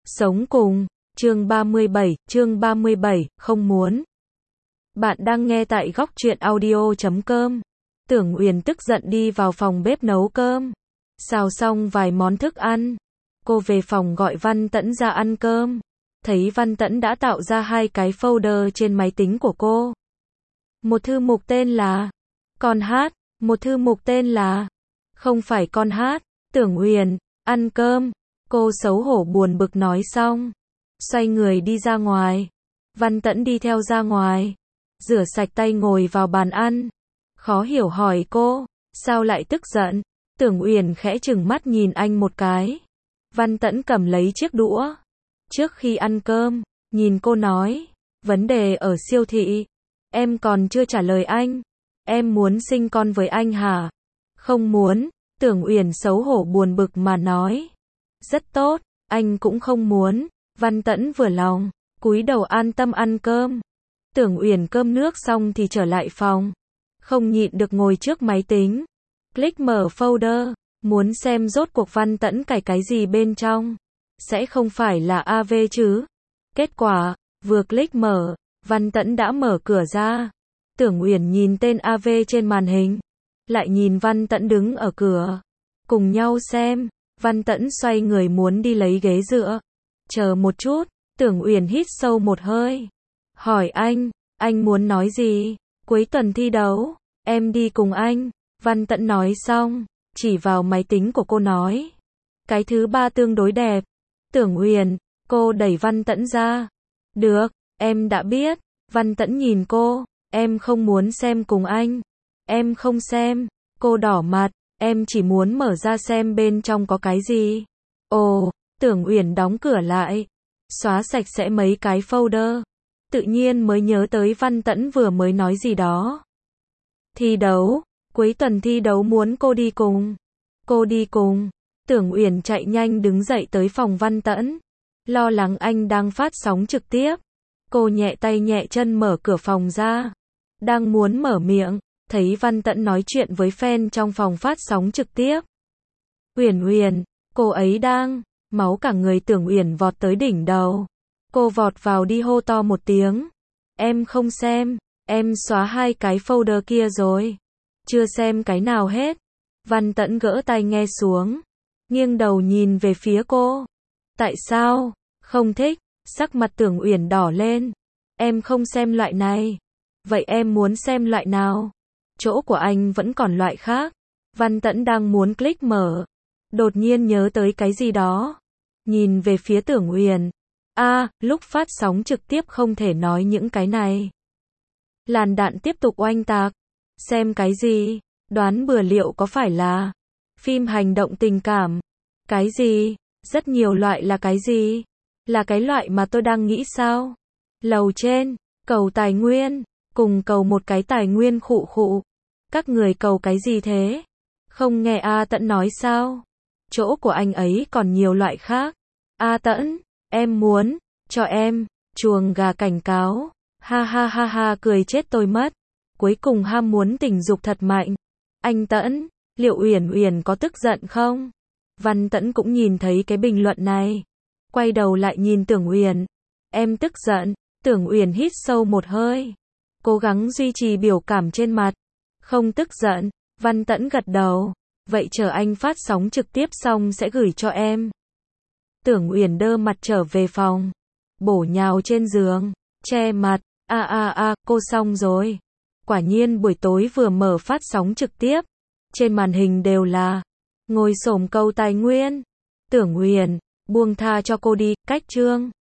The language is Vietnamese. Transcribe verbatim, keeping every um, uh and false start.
Sống cùng, chương ba mươi bảy, chương ba mươi bảy, không muốn. Bạn đang nghe tại góc truyện audio chấm com. Tưởng Uyển tức giận đi vào phòng bếp nấu cơm. Xào xong vài món thức ăn. Cô về phòng gọi Văn Tẫn ra ăn cơm. Thấy Văn Tẫn đã tạo ra hai cái folder trên máy tính của cô. Một thư mục tên là Con hát, một thư mục tên là Không phải con hát. Tưởng Uyển, ăn cơm. Cô xấu hổ buồn bực nói xong, xoay người đi ra ngoài. Văn Tẫn đi theo ra ngoài, rửa sạch tay ngồi vào bàn ăn. Khó hiểu hỏi cô, sao lại tức giận? Tưởng Uyển khẽ chừng mắt nhìn anh một cái. Văn Tẫn cầm lấy chiếc đũa. Trước khi ăn cơm, nhìn cô nói, vấn đề ở siêu thị. Em còn chưa trả lời anh. Em muốn sinh con với anh hả? Không muốn. Tưởng Uyển xấu hổ buồn bực mà nói. Rất tốt, anh cũng không muốn. Văn Tẫn vừa lòng, cúi đầu an tâm ăn cơm. Tưởng Uyển cơm nước xong thì trở lại phòng. Không nhịn được ngồi trước máy tính. Click mở folder, muốn xem rốt cuộc Văn Tẫn cài cái gì bên trong. Sẽ không phải là a vê chứ? Kết quả, vừa click mở, Văn Tẫn đã mở cửa ra. Tưởng Uyển nhìn tên a vê trên màn hình, lại nhìn Văn Tẫn đứng ở cửa. Cùng nhau xem. Văn Tẫn xoay người muốn đi lấy ghế dựa. Chờ một chút, Tưởng Uyển hít sâu một hơi. Hỏi anh, anh muốn nói gì? Cuối tuần thi đấu, em đi cùng anh. Văn Tẫn nói xong, chỉ vào máy tính của cô nói. Cái thứ ba tương đối đẹp. Tưởng Uyển, cô đẩy Văn Tẫn ra. Được, em đã biết. Văn Tẫn nhìn cô, em không muốn xem cùng anh. Em không xem. Cô đỏ mặt. Em chỉ muốn mở ra xem bên trong có cái gì. Ồ, Tưởng Uyển đóng cửa lại, xóa sạch sẽ mấy cái folder. Tự nhiên mới nhớ tới Văn Tẫn vừa mới nói gì đó. Thi đấu, cuối tuần thi đấu muốn cô đi cùng. Cô đi cùng. Tưởng Uyển chạy nhanh đứng dậy tới phòng Văn Tẫn. Lo lắng anh đang phát sóng trực tiếp. Cô nhẹ tay nhẹ chân mở cửa phòng ra. Đang muốn mở miệng, thấy Văn Tẫn nói chuyện với fan trong phòng phát sóng trực tiếp. Uyển Uyển, cô ấy đang, máu cả người Tưởng Uyển vọt tới đỉnh đầu. Cô vọt vào đi hô to một tiếng. Em không xem, em xóa hai cái folder kia rồi. Chưa xem cái nào hết. Văn Tẫn gỡ tai nghe xuống, nghiêng đầu nhìn về phía cô. Tại sao? Không thích. Sắc mặt Tưởng Uyển đỏ lên. Em không xem loại này. Vậy em muốn xem loại nào? Chỗ của anh vẫn còn loại khác. Văn Tẫn đang muốn click mở, đột nhiên nhớ tới cái gì đó. Nhìn về phía Tưởng Uyển. A, à, lúc phát sóng trực tiếp không thể nói những cái này. Làn đạn tiếp tục oanh tạc. Xem cái gì? Đoán bừa liệu có phải là phim hành động tình cảm? Cái gì? Rất nhiều loại là cái gì? Là cái loại mà tôi đang nghĩ sao? Lầu trên, cầu tài nguyên, cùng cầu một cái tài nguyên khụ khụ. Các người cầu cái gì thế? Không nghe A Tẫn nói sao? Chỗ của anh ấy còn nhiều loại khác. A Tẫn, em muốn, cho em, chuồng gà cảnh cáo. Ha ha ha ha cười chết tôi mất. Cuối cùng ham muốn tình dục thật mạnh. Anh Tẫn, liệu Uyển Uyển có tức giận không? Văn Tẫn cũng nhìn thấy cái bình luận này. Quay đầu lại nhìn Tưởng Uyển. Em tức giận. Tưởng Uyển hít sâu một hơi. Cố gắng duy trì biểu cảm trên mặt. Không tức giận. Văn Tẫn gật đầu. Vậy chờ anh phát sóng trực tiếp xong sẽ gửi cho em. Tưởng Uyển đơ mặt trở về phòng. Bổ nhào trên giường. Che mặt. A a a, cô xong rồi. Quả nhiên buổi tối vừa mở phát sóng trực tiếp. Trên màn hình đều là ngồi xổm cầu tài nguyên. Tưởng Uyển, buông tha cho cô đi, cách chương.